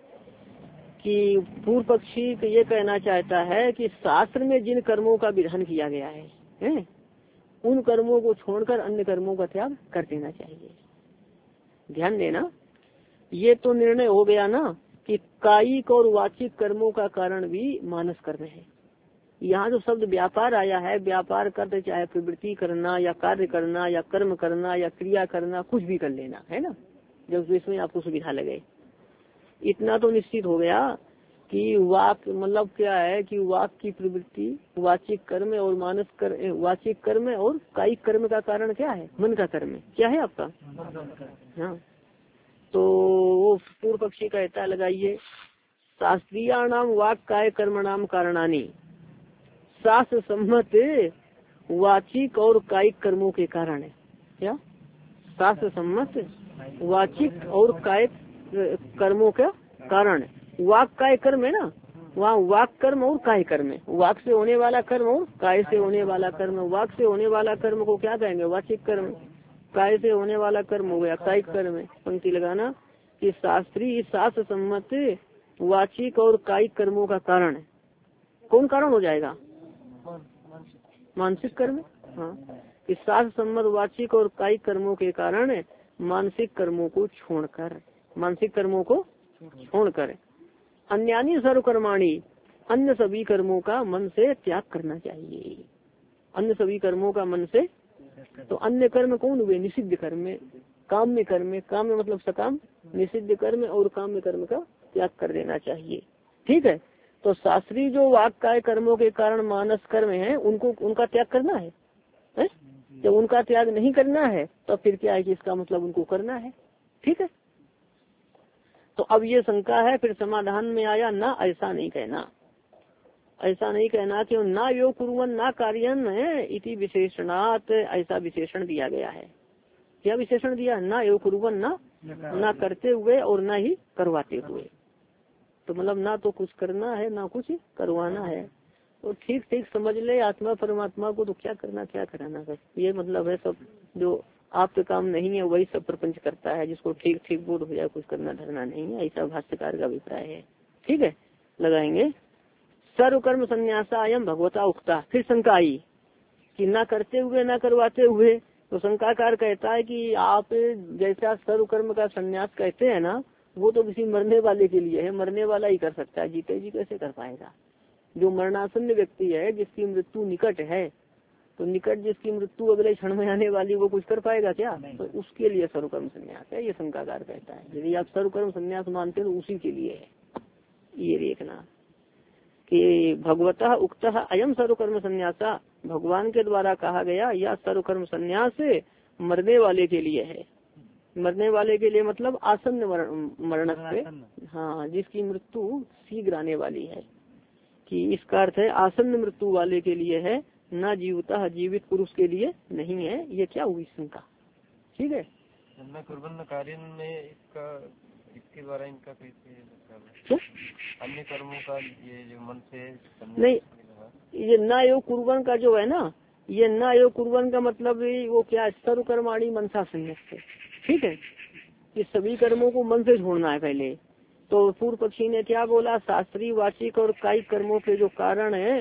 कि पूर्व पक्षी ये कहना चाहता है कि शास्त्र में जिन कर्मों का विधान किया गया है, है उन कर्मों को छोड़कर अन्य कर्मों का त्याग कर देना चाहिए। ध्यान देना, ये तो निर्णय हो गया ना कि कायिक और वाचिक कर्मों का कारण भी मानस कर्म है। यहाँ जो शब्द व्यापार आया है, व्यापार करते चाहे प्रवृत्ति करना या कार्य करना या कर्म करना या क्रिया करना, कुछ भी कर लेना है ना, जब इसमें आपको सुविधा लगे। इतना तो निश्चित हो गया कि वाक मतलब क्या है कि वाक की प्रवृत्ति वाचिक कर्म और मानस कर वाचिक कर्म और कायिक कर्म का कारण क्या है, मन का कर्म क्या है आपका। हाँ, तो वो पूर्व पक्षी कहता लगाइए शास्त्रीय नाम वाक काय कर्म नाम कारणानी, शास्त्र सम्मत वाचिक और कायिक कर्मों के कारण है। क्या शास्त्र सम्मत वाचिक और कायिक कर्मों का कारण, वाक काय कर्म है ना, वहाँ वाक कर्म और काय कर्म है। वाक से होने वाला कर्म और काय से होने वाला कर्म। वाक से होने वाला कर्म को क्या कहेंगे, वाचिक कर्म। काय से होने वाला कर्म हो गया कायिक कर्म। पंक्ति लगाना कि शास्त्रीय शास्त्र सम्मत वाचिक और कायिक कर्मों का कारण है। कौन कारण हो जाएगा, मानसिक कर्म। हाँ, कि शास्त्र सम्मत वाचिक और कायिक कर्मों के कारण मानसिक कर्मों को छोड़कर मानसिक कर्मों को छोड़कर अन्यानी सर्वकर्माणी, अन्य सभी कर्मों का मन से त्याग करना चाहिए। अन्य सभी कर्मों का मन से, तो अन्य कर्म कौन हुए, निषिद्ध कर्म, काम्य कर्म। काम्य मतलब सकाम, निषिद्ध कर्म और काम्य कर्म का त्याग कर देना चाहिए। ठीक है, तो शास्त्रीय जो वाक काय कर्मों के कारण मानस कर्म है उनको उनका त्याग करना है, है? जब उनका त्याग नहीं करना है तो फिर क्या है कि इसका मतलब उनको करना है। ठीक है, तो अब ये शंका है, फिर समाधान में आया ना ऐसा नहीं कहना, ऐसा नहीं कहना कि ना यो कुर्वन् ना कार्यन है इति विशेषणात्, ऐसा विशेषण दिया गया है। क्या विशेषण दिया, ना यो कुर्वन् ना ना करते हुए और ना ही करवाते हुए। तो मतलब ना तो कुछ करना है ना कुछ करवाना है। तो ठीक ठीक समझ ले, आत्मा परमात्मा को तो क्या करना क्या कराना, बस ये मतलब है। सब जो आपके काम नहीं है वही सब प्रपंच करता है, जिसको ठीक ठीक बोध हो जाए कुछ करना धरना नहीं है, ऐसा भाष्यकार का अभिप्राय है। ठीक है, लगाएंगे सर्व कर्म संन्यासा अयम भगवता उक्ता। फिर शंका आई कि ना करते हुए ना करवाते हुए, तो शंकाकार कहता है कि आप जैसा सर्व कर्म का संन्यास कहते हैं ना, वो तो किसी मरने वाले के लिए है, मरने वाला ही कर सकता है, जीते जी कैसे कर पाएगा। जो मरणासन्न व्यक्ति है, जिसकी मृत्यु निकट है, तो निकट जिसकी मृत्यु अगले क्षण में आने वाली, वो कुछ कर पाएगा क्या, तो उसके लिए सर्वकर्म संन्यास है, ये शंकाकार कहता है। यदि आप सर्वकर्म संन्यास मानते हैं तो उसी के लिए है। ये देखना कि भगवतः उक्तः अयम सर्वकर्म संन्यासा, भगवान के द्वारा कहा गया यह सर्वकर्म संन्यास मरने वाले के लिए है। मरने वाले के लिए मतलब आसन्न मरण से, हाँ, जिसकी मृत्यु शीघ्र आने वाली है, कि इसका अर्थ है आसन्न मृत्यु वाले के लिए है, न जीवता जीवित पुरुष के लिए नहीं है। ये क्या हुई शंका। ठीक है, कार्य में इसका इसके द्वारा इनका क्या अन्य कर्मों का ये जो मन से नहीं, ये न योग कुर्बन का जो है ना, ये न योग कुर्बन का मतलब वो क्या, सर्वकर्माणी मनसा संन्यास। ठीक है, कि सभी कर्मों को मन से छोड़ना है पहले। तो पूर्व पक्षी ने क्या बोला, शास्त्रीय वाचिक और कायिक कर्मों के जो कारण है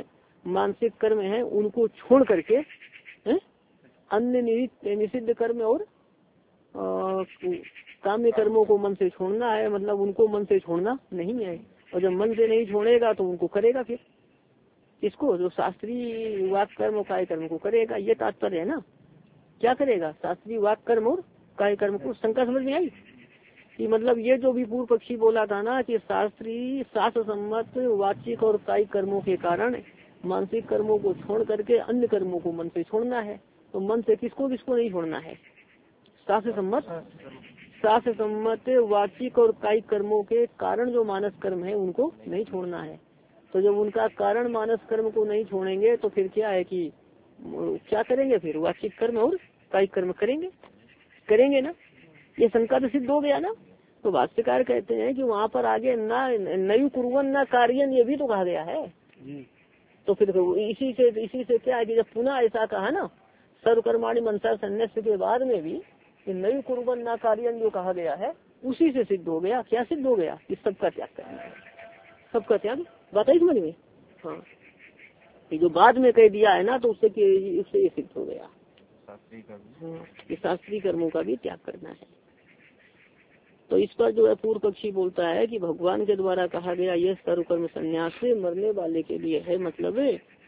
मानसिक कर्म है उनको छोड़ करके है? अन्य निषिद्ध कर्म और आ, काम्य कर्मों को मन से छोड़ना है, मतलब उनको मन से छोड़ना नहीं है। और जब मन से नहीं छोड़ेगा तो उनको करेगा फिर, इसको जो शास्त्रीय वाक कर्म और काय कर्म को करेगा, ये तात्पर्य है ना। क्या करेगा? शास्त्रीय वाक कर्म और काय कर्म को। शंका समझ में आई कि मतलब ये जो भी पूर्व पक्षी बोला था ना कि शास्त्रीय शास्त्र सम्मत वाचिक और कायिक कर्मों के कारण मानसिक कर्मों को छोड़ करके अन्य कर्मों को मन से छोड़ना है, तो मन से किसको किसको नहीं छोड़ना है? शास्त्र सम्मत शास्त्र सम्मत वाचिक और कायिक कर्मों के कारण जो मानस कर्म है उनको नहीं छोड़ना है। तो जब उनका कारण मानस कर्म को नहीं छोड़ेंगे तो फिर क्या है कि क्या करेंगे? फिर वाचिक कर्म और कायिक कर्म करेंगे करेंगे ना। ये शंका तो सिद्ध हो गया ना। तो भाष्यकार कहते हैं कि वहाँ पर आगे ना नयु कुर्वन ना कार्यन ये भी तो कहा गया है। तो फिर इसी से इसी से क्या है कि जब पुनः ऐसा कहा ना सर्वकर्माणि मनसा संन्यास के बाद में भी नयु कुर्वन ना कार्यन जो कहा गया है उसी से सिद्ध हो गया। क्या सिद्ध हो गया? कि सबका त्याग करना है, सबका त्याग। बात आई समझ में? हाँ, ये जो बाद में कह दिया है ना तो उससे उससे ये सिद्ध हो गया कि शास्त्रीय कर्मों का भी त्याग करना है। तो इस पर जो है पूर्व पक्षी बोलता है कि भगवान के द्वारा कहा गया यह सर्वकर्म संन्यास से मरने वाले के लिए है, मतलब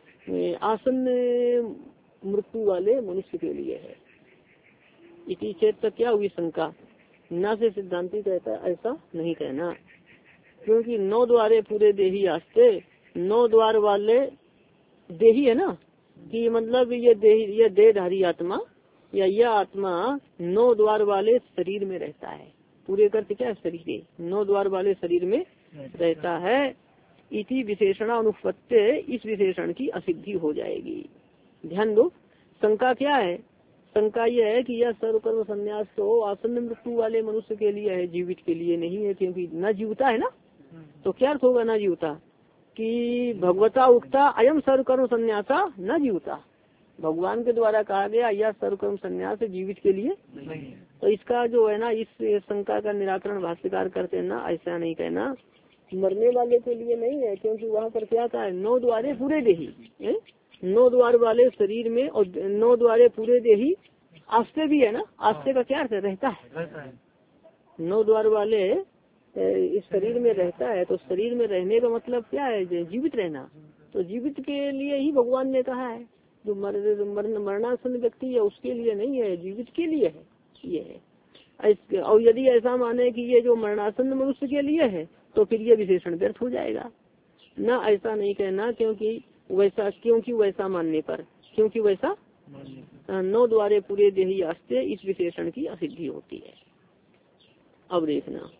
आसन्न मृत्यु वाले मनुष्य के लिए है। इसी चेत तक क्या हुई शंका? न से सिद्धांति कहता है ऐसा नहीं कहना, क्योंकि नौ द्वारे पूरे देही आस्ते, नौ द्वार वाले देही है ना कि मतलब ये देह ये देहधारी आत्मा या यह आत्मा नौ द्वार वाले शरीर में रहता है। पूरे करते क्या है? शरीर, नौ द्वार वाले शरीर में रहता है। इति विशेषण अनुपत्ति, इस विशेषण की असिद्धि हो जाएगी। ध्यान दो, शंका क्या है? शंका यह है कि यह सर्वकर्म संन्यास तो आसन्न मृत्यु वाले मनुष्य के लिए है, जीवित के लिए नहीं है, क्योंकि न जीवता है ना। तो क्या अर्थ होगा न जीवता? कि भगवता उक्ता अयम सर्वकर्म संन्यासा न जीवता, भगवान के द्वारा कहा गया यह सर्वकर्म संन्यास जीवित के लिए नहीं। तो इसका जो है ना इस शंका का निराकरण भाष्यकार करते हैं ना, ऐसा नहीं कहना, मरने वाले के लिए नहीं है, क्योंकि वहाँ पर क्या था? नौ द्वारे पूरे देही, नौ द्वार वाले शरीर में, और नौ द्वारे पूरे देही आस्ते भी है ना। आस्ते का क्या अर्थ है? रहता है। नौ द्वार वाले इस शरीर में रहता है, तो शरीर में रहने का मतलब क्या है? जीवित रहना। तो जीवित के लिए ही भगवान ने कहा है, जो मर, मर, मरणासन व्यक्ति है उसके लिए नहीं है, जीवित के लिए है ये है। और यदि ऐसा माने कि ये जो मरणासन मनुष्य के लिए है तो फिर ये विशेषण व्यर्थ हो जाएगा ना। ऐसा नहीं कहना, क्योंकि वैसा क्योंकि वैसा मानने पर क्योंकि वैसा नौ द्वारे पूरे देही आस्ते इस विशेषण की असिद्धि होती है। अब देखना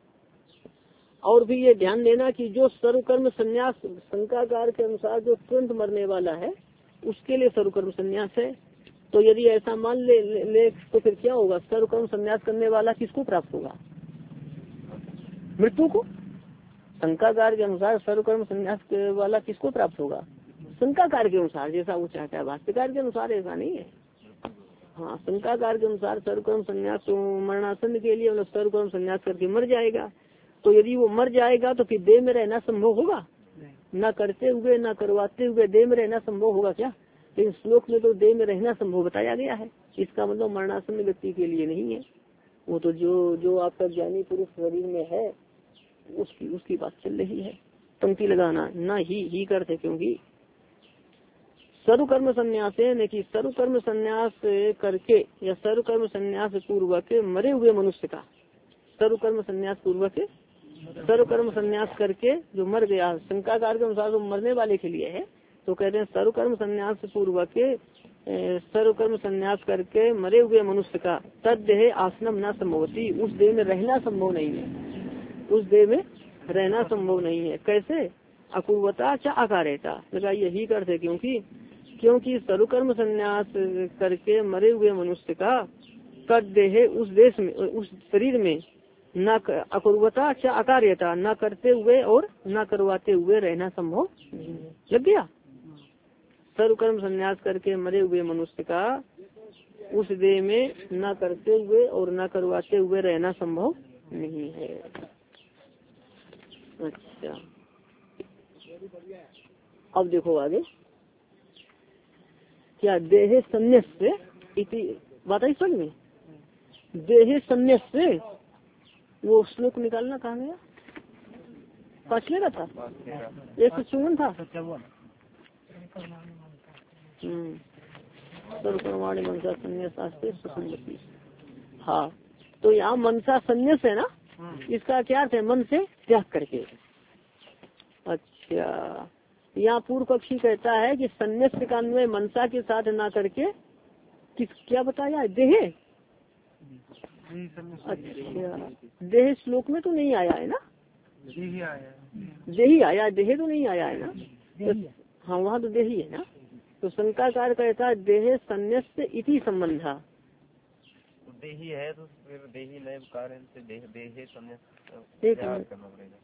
और भी ये ध्यान देना कि जो सर्वकर्म संन्यास शंकाकार के अनुसार जो तुरंत मरने वाला है उसके लिए सर्वकर्म संन्यास है। तो यदि ऐसा मान ले, ले, ले तो फिर क्या होगा? सर्वकर्म संन्यास करने वाला किसको प्राप्त होगा? मृत्यु को। शंकाकार के अनुसार सर्वकर्म संन्यास वाला किसको प्राप्त होगा? शंकाकार के अनुसार, जैसा वो चाहता है। भाष्यकार के अनुसार ऐसा नहीं है। हाँ, शंकाकार के अनुसार सर्वकर्म संन्यास तो मरणासन के लिए मतलब सर्वकर्म संन्यास करके मर जाएगा। तो यदि वो मर जाएगा तो फिर देह में रहना संभव होगा? न करते हुए न करवाते हुए देह में रहना संभव होगा क्या? लेकिन श्लोक में तो देह में रहना संभव बताया गया है। इसका मतलब मरणासन व्यक्ति के लिए नहीं है। वो तो जो जो आपका ज्ञानी पुरुष शरीर में है उसकी उसकी बात चल रही है। पंक्ति लगाना न ही ही करते, क्योंकि सर्वकर्म संन्यास है कि सर्वकर्म संन्यास करके या सर्वकर्म संन्यास पूर्वक मरे हुए मनुष्य का, सर्वकर्म संन्यास पूर्वक सर्वकर्म संन्यास करके जो मर गया, शंकाकार के अनुसार तो मरने वाले के लिए है। तो कहते हैं सर्वकर्म संन्यास पूर्वक सर्वकर्म संन्यास करके मरे हुए मनुष्य का तद देह आसनम न संभवती, उस देह में रहना संभव नहीं है, उस देह में रहना संभव नहीं है। कैसे? अपूर्वता च आकारेता, यही करते क्योंकि क्योंकि सर्वकर्म संन्यास करके मरे हुए मनुष्य का तद देह उस देश में उस शरीर में न अपूर्वता च अकार्यता, न करते हुए और न करवाते हुए रहना संभव नहीं है। लग गया? सर्वकर्म संन्यास करके मरे हुए मनुष्य का उस देह में न करते हुए और न करवाते हुए रहना संभव नहीं है। अच्छा, अब देखो आगे क्या देहे संन्यास इति बात है समझ में। देहे संन्यास से वो श्लोक निकालना कहाँ गया, पांचवे का था, एक सौ चौवन था। हम्म सर्वकर्माणि मनसा संन्यासास्ते सुसंगति। हाँ तो यहाँ मनसा संन्यास है ना, इसका क्या अर्थ है, मन से त्याग करके। अच्छा यहाँ पूर्व पक्षी कहता है कि संन्यास का अन्वय मनसा के साथ ना करके किस क्या बताया, देहे। अच्छा देह श्लोक में तो नहीं आया है ना, देही आया, देहे तो नहीं आया है ना। तो, हाँ वहाँ तो देही है ना। तो शंकाकार कहता है देहे संन्यास इति संबंधा, देही है तो फिर देही नए कारण से देह देहे संन्यास करना पड़ेगा।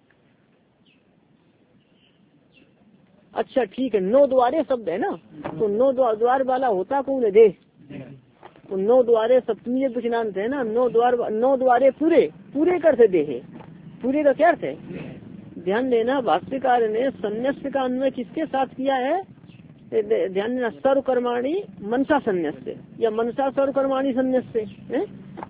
अच्छा ठीक है, नौ द्वारे शब्द है ना, तो नौ द्वार वाला होता कौन है, देह। तो नौ द्वारे सप्तमी वचनांत है ना, नौ द्वार नौ द्वारे पूरे पूरे करते देहे, पूरे का क्या अर्थ है। ध्यान देना भाष्यकार ने संन्यास का अन्वय किसके साथ किया है, ध्यान देना सर्वकर्माणि मनसा संन्यास से या मनसा सर्वकर्माणि संन्यास से है?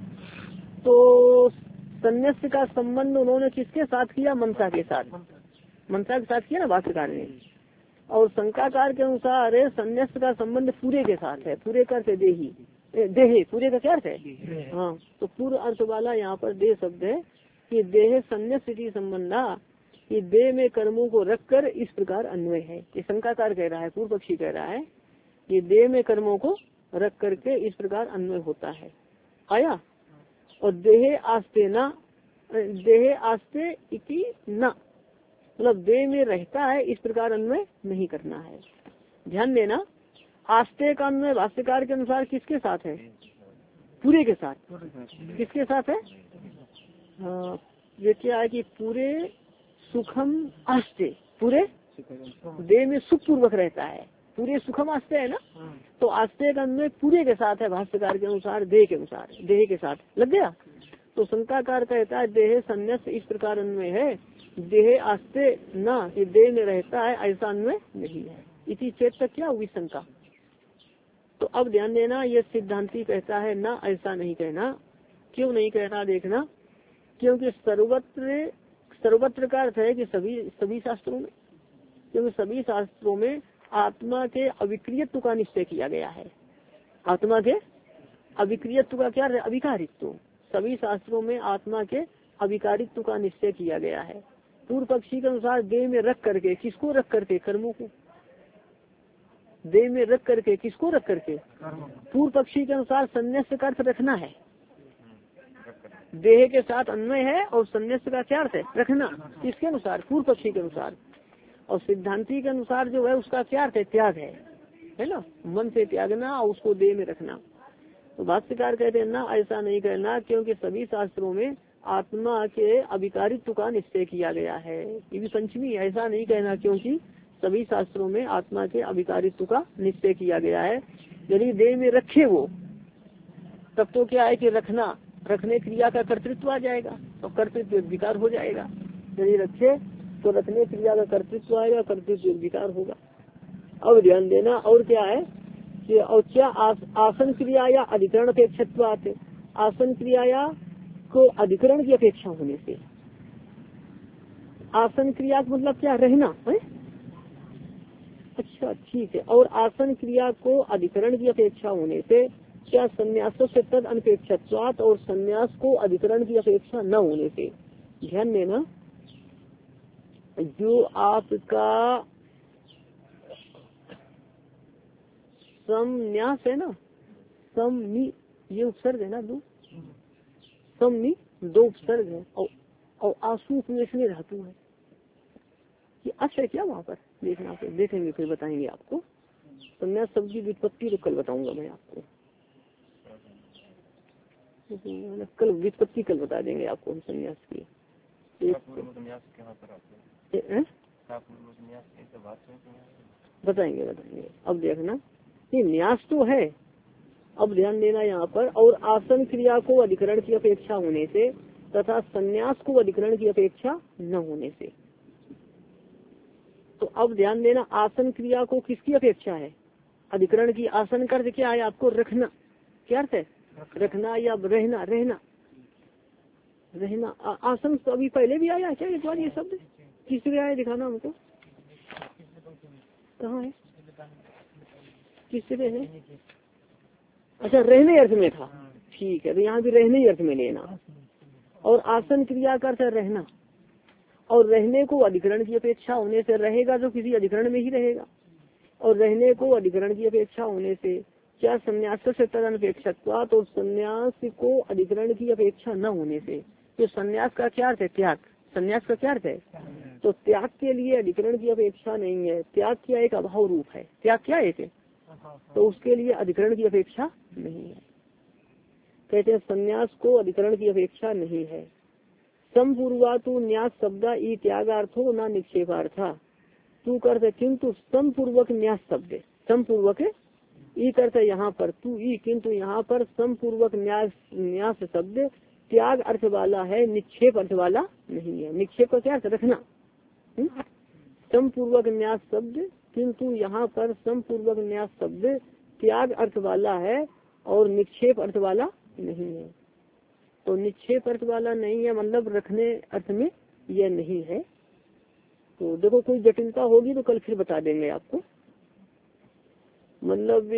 तो संन्यास का संबंध उन्होंने किसके साथ किया, मनसा के साथ, मनसा के साथ किया ना भाष्यकार ने। और शंकाकार के अनुसार संन्यास का संबंध पूरे के साथ है, पूरे का अर्थ है देही, देहे पूरे का क्या अर्थ है। हाँ तो पूर्व अर्थ वाला यहाँ पर देह शब्द है कि देह संन्यास की संबंधा, कि देह में कर्मों को रखकर इस प्रकार अन्वय है। ये शंकाकार कह रहा है, पूर्व पक्षी कह रहा है कि देह में कर्मों को रख करके इस प्रकार अन्वय होता है। आया। और देहे आस्ते न, देहे आस्ते इति न, मतलब देह में रहता है इस प्रकार अन्वय नहीं करना है। ध्यान देना आस्ते का अन्वय भाष्यकार के अनुसार किसके साथ है, पूरे के साथ। किसके साथ है, हाँ ये क्या है कि पूरे सुखम आस्ते, पूरे देह में सुख पूर्वक रहता है, पूरे सुखम आस्ते है ना। तो आस्ते का अन्वय पूरे के साथ है भाष्यकार के अनुसार, देह के अनुसार, देह के साथ लग गया। तो शंकाकार कहता है देह संन्यास इस प्रकार अन्वय है, देह आस्ते ना कि देह में रहता है ऐसा अन्वय नहीं है। इसी चेत तक क्या हुई शंका। तो अब ध्यान देना ये सिद्धांती कहता है ना ऐसा नहीं कहना। क्यों नहीं कहना देखना, क्योंकि सर्वत्र सर्वत्र का अर्थ है कि सभी सभी शास्त्रों में, क्योंकि सभी शास्त्रों में आत्मा के अविक्रियत्व का निश्चय किया गया है। आत्मा के अविक्रियत्व का क्या है, अविकारित्व। सभी शास्त्रों में आत्मा के अविकारित्व का निश्चय किया गया है। पूर्व पक्षी के अनुसार देह में रख करके, किसको रख करके, कर्मों को देह में रख करके, किसको रख करके, पूर्व पक्षी के अनुसार संन्यास का अर्थ रखना है, देह के साथ अन्वय है और संन्यास का क्या अर्थ है, रखना। किसके अनुसार, पूर्व पक्षी के अनुसार। और सिद्धांती के अनुसार जो है उसका क्या अर्थ है, त्याग है, है ना, मन से त्यागना और उसको देह में रखना। तो भाष्यकार कहते हैं ना ऐसा नहीं करना, क्योंकि सभी शास्त्रों में आत्मा के अविकारित्व का निश्चय किया गया है। ये भी पंचमी, ऐसा नहीं कहना क्योंकि सभी शास्त्रों में आत्मा के अविकारित्व का निश्चय किया गया है। यदि देह में रखे वो, तब तो क्या है कि रखना, रखने क्रिया का कर्तृत्व आ जाएगा और कर्तृत्व विकार हो जाएगा। यदि रखे तो रखने क्रिया का कर्तृत्व आएगा, कर्तृत्व विकार होगा। अब ध्यान देना और क्या है कि और क्या आस, आसन क्रिया या अधिकरण अपेक्षित्व आते, आसन क्रिया या को अधिकरण की अपेक्षा होने से। आसन क्रिया का मतलब क्या, रहना है। अच्छा ठीक है। और आसन क्रिया को अधिकरण की अपेक्षा होने से क्या, संन्यासों से तद अनपेक्षत्वात्, और संन्यास को अधिकरण की अपेक्षा न होने से। ध्यान देना जो आपका संन्यास है ना, समनी ये उपसर्ग है ना, दो समनी दो उपसर्ग है और, और आंसू उपमेय धातु है। ये अर्थ है क्या वहाँ पर, देखना फिर देखेंगे, फिर बताएंगे आपको। संन्यास शब्द की व्युत्पत्ति तो कल बताऊंगा मैं आपको, कल व्युत्पत्ति कल बता देंगे आपको हम संन्यास की। बताएंगे बताएंगे अब देखना ये न्यास तो है। अब ध्यान देना यहाँ पर, और आसन क्रिया को अधिकरण की अपेक्षा होने से तथा संन्यास को अधिकरण की अपेक्षा न होने से। तो अब ध्यान देना आसन क्रिया को किसकी अपेक्षा है, अधिकरण की आसन का अर्थ क्या है आपको? रखना। क्या अर्थ है? रखना या रहना। रहना रहना आ, आसन तो अभी पहले भी आया क्या एक बार ये शब्द? किस जगह आया दिखाना हमको, कहाँ है, किस जगह है? अच्छा, रहने अर्थ में था। ठीक है, तो यहाँ भी रहने अर्थ में लेना। और आसन क्रिया का अर्थ है रहना, और रहने को अधिकरण की अपेक्षा होने से, रहेगा तो किसी अधिकरण में ही रहेगा, और रहने को अधिकरण की अपेक्षा होने से क्या संन्यास से तदनपेक्षत्वा, तो संन्यास को अधिकरण की अपेक्षा न होने से। तो संन्यास का क्या अर्थ है? त्याग। संन्यास का क्या अर्थ है? तो त्याग के लिए अधिकरण की अपेक्षा नहीं है। त्याग क्या एक अभाव रूप है? त्याग क्या है एक? तो उसके लिए अधिकरण की अपेक्षा नहीं है। कहते हैं संन्यास को अधिकरण की अपेक्षा नहीं है। समपूर्वा तू न्यास शब्द ई त्यागार्थो न निक्षेपार्था, तू करते किंतु समपूर्वक न्यास शब्द, समपूर्वक ई करते यहाँ पर तू ई, किंतु यहाँ पर समपूर्वक न्यास न्यास शब्द त्याग अर्थ वाला है, निक्षेप अर्थ वाला नहीं है। निक्षेप का क्या अर्थ? रखना। समपूर्वक न्यास शब्द, किंतु यहाँ पर समपूर्वक न्यास शब्द त्याग अर्थ वाला है और निक्षेप अर्थ वाला नहीं है। तो निक्षेप अर्थ वाला नहीं है मतलब रखने अर्थ में यह नहीं है। तो देखो कोई जटिलता होगी तो कल फिर बता देंगे आपको। मतलब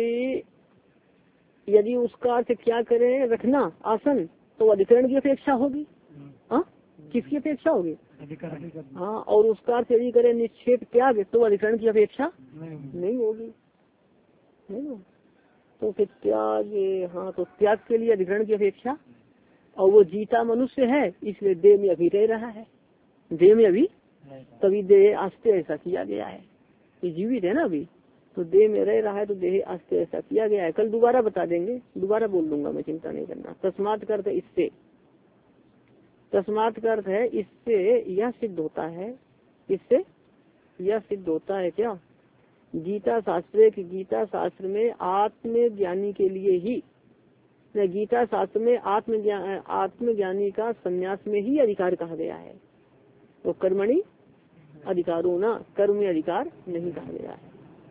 यदि उसका अर्थ क्या करें, रखना आसन, तो अधिकरण की अपेक्षा होगी। हाँ, किसकी अपेक्षा होगी? हाँ, और उसका अर्थ यदि करें निक्षेप त्याग, तो अधिकरण की अपेक्षा नहीं होगी, है ना। तो फिर त्याग, हाँ, तो त्याग के लिए अधिकरण की अपेक्षा, और वो जीता मनुष्य है इसलिए देह में अभी रह रहा है, देह में अभी, तभी देह आस्ते ऐसा किया गया है। ये जीवित है ना अभी, तो देह में रह रहा है, तो देह आस्ते ऐसा किया गया है। कल दोबारा बता देंगे, दोबारा बोल दूंगा मैं, चिंता नहीं करना। तस्मात का अर्थ इससे, तस्मात का अर्थ है इससे यह सिद्ध होता है, इससे यह सिद्ध होता है क्या? गीता शास्त्र की, गीता शास्त्र में आत्मज्ञानी के लिए ही, गीता शास्त्र में आत्मज्ञान आत्मज्ञानी का संन्यास में ही अधिकार कहा गया है। तो कर्मणि अधिकारो ना, कर्म में अधिकार नहीं कहा गया है।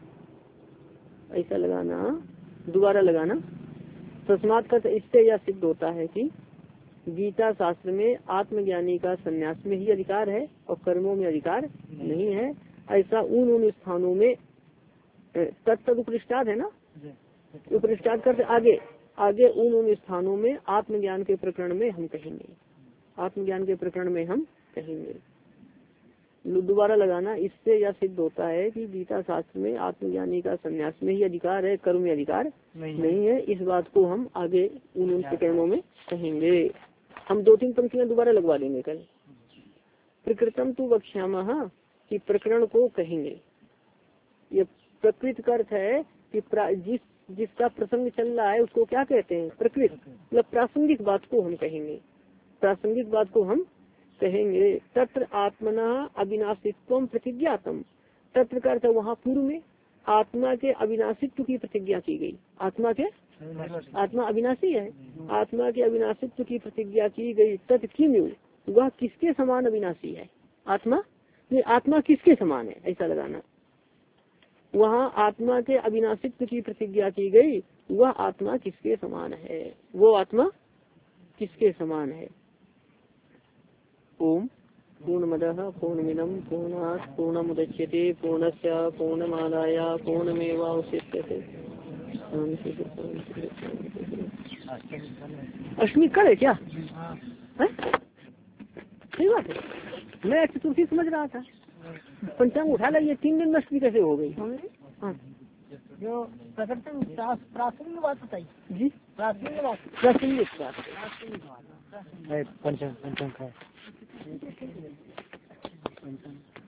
ऐसा लगाना, दोबारा लगाना। तस्मात का इससे यह सिद्ध होता है कि गीता शास्त्र में आत्मज्ञानी का संन्यास में ही अधिकार है और कर्मों में अधिकार नहीं है। ऐसा उन उन स्थानों में, तत्त उपरिष्टाद है ना, उपरिष्टाद करते आगे आगे उन उन स्थानों में आत्मज्ञान के प्रकरण में हम कहेंगे, आत्मज्ञान के प्रकरण में हम कहेंगे। दोबारा लगाना, इससे यह सिद्ध होता है कि गीता शास्त्र में आत्मज्ञानी का संन्यास में ही अधिकार है, कर्म में अधिकार नहीं, नहीं है। इस बात को हम आगे उन उन प्रकरणों में कहेंगे। हम दो तीन पंक्तियां दोबारा लगवा देंगे कल। प्रकृतम तु वक्ष्यामः कि प्रकरण को कहेंगे। ये प्रकृत का अर्थ है कि जिस जिसका प्रसंग चल रहा है उसको क्या कहते हैं? प्रकृत। मतलब प्रासंगिक बात को हम कहेंगे, प्रासंगिक बात को हम कहेंगे। तत्र आत्मना अविनाशित्व प्रतिज्ञातम, तत्र का अर्थ वहाँ पूर्व में आत्मा के अविनाशित्व की प्रतिज्ञा की गई। आत्मा के, आत्मा अविनाशी है, आत्मा के अविनाशित्व की प्रतिज्ञा की गई। तत् किम, वह किसके समान अविनाशी है? आत्मा, ये आत्मा किसके समान है? ऐसा लगाना। वहाँ आत्मा के अविनाशित्व की प्रतिज्ञा की गई, वह आत्मा किसके समान है? वो आत्मा किसके समान है? ओम पूर्णमदः पूर्णमिदं पूर्णात् पूर्णमुदच्यते पूर्णस्य पूर्णमादाय पूर्णमेवावशिष्यते। अष्टमी कल है क्या? है सही बात है, मैं चतुर्थी समझ रहा था। पंचांग उठा लाइए, तीन दिन में अष्टमी कैसे हो गई? हाँ, जो प्रासंगिक बात बताइए जी, प्रासंगिक बात, प्रासंगिक बात पंचांग पंचांग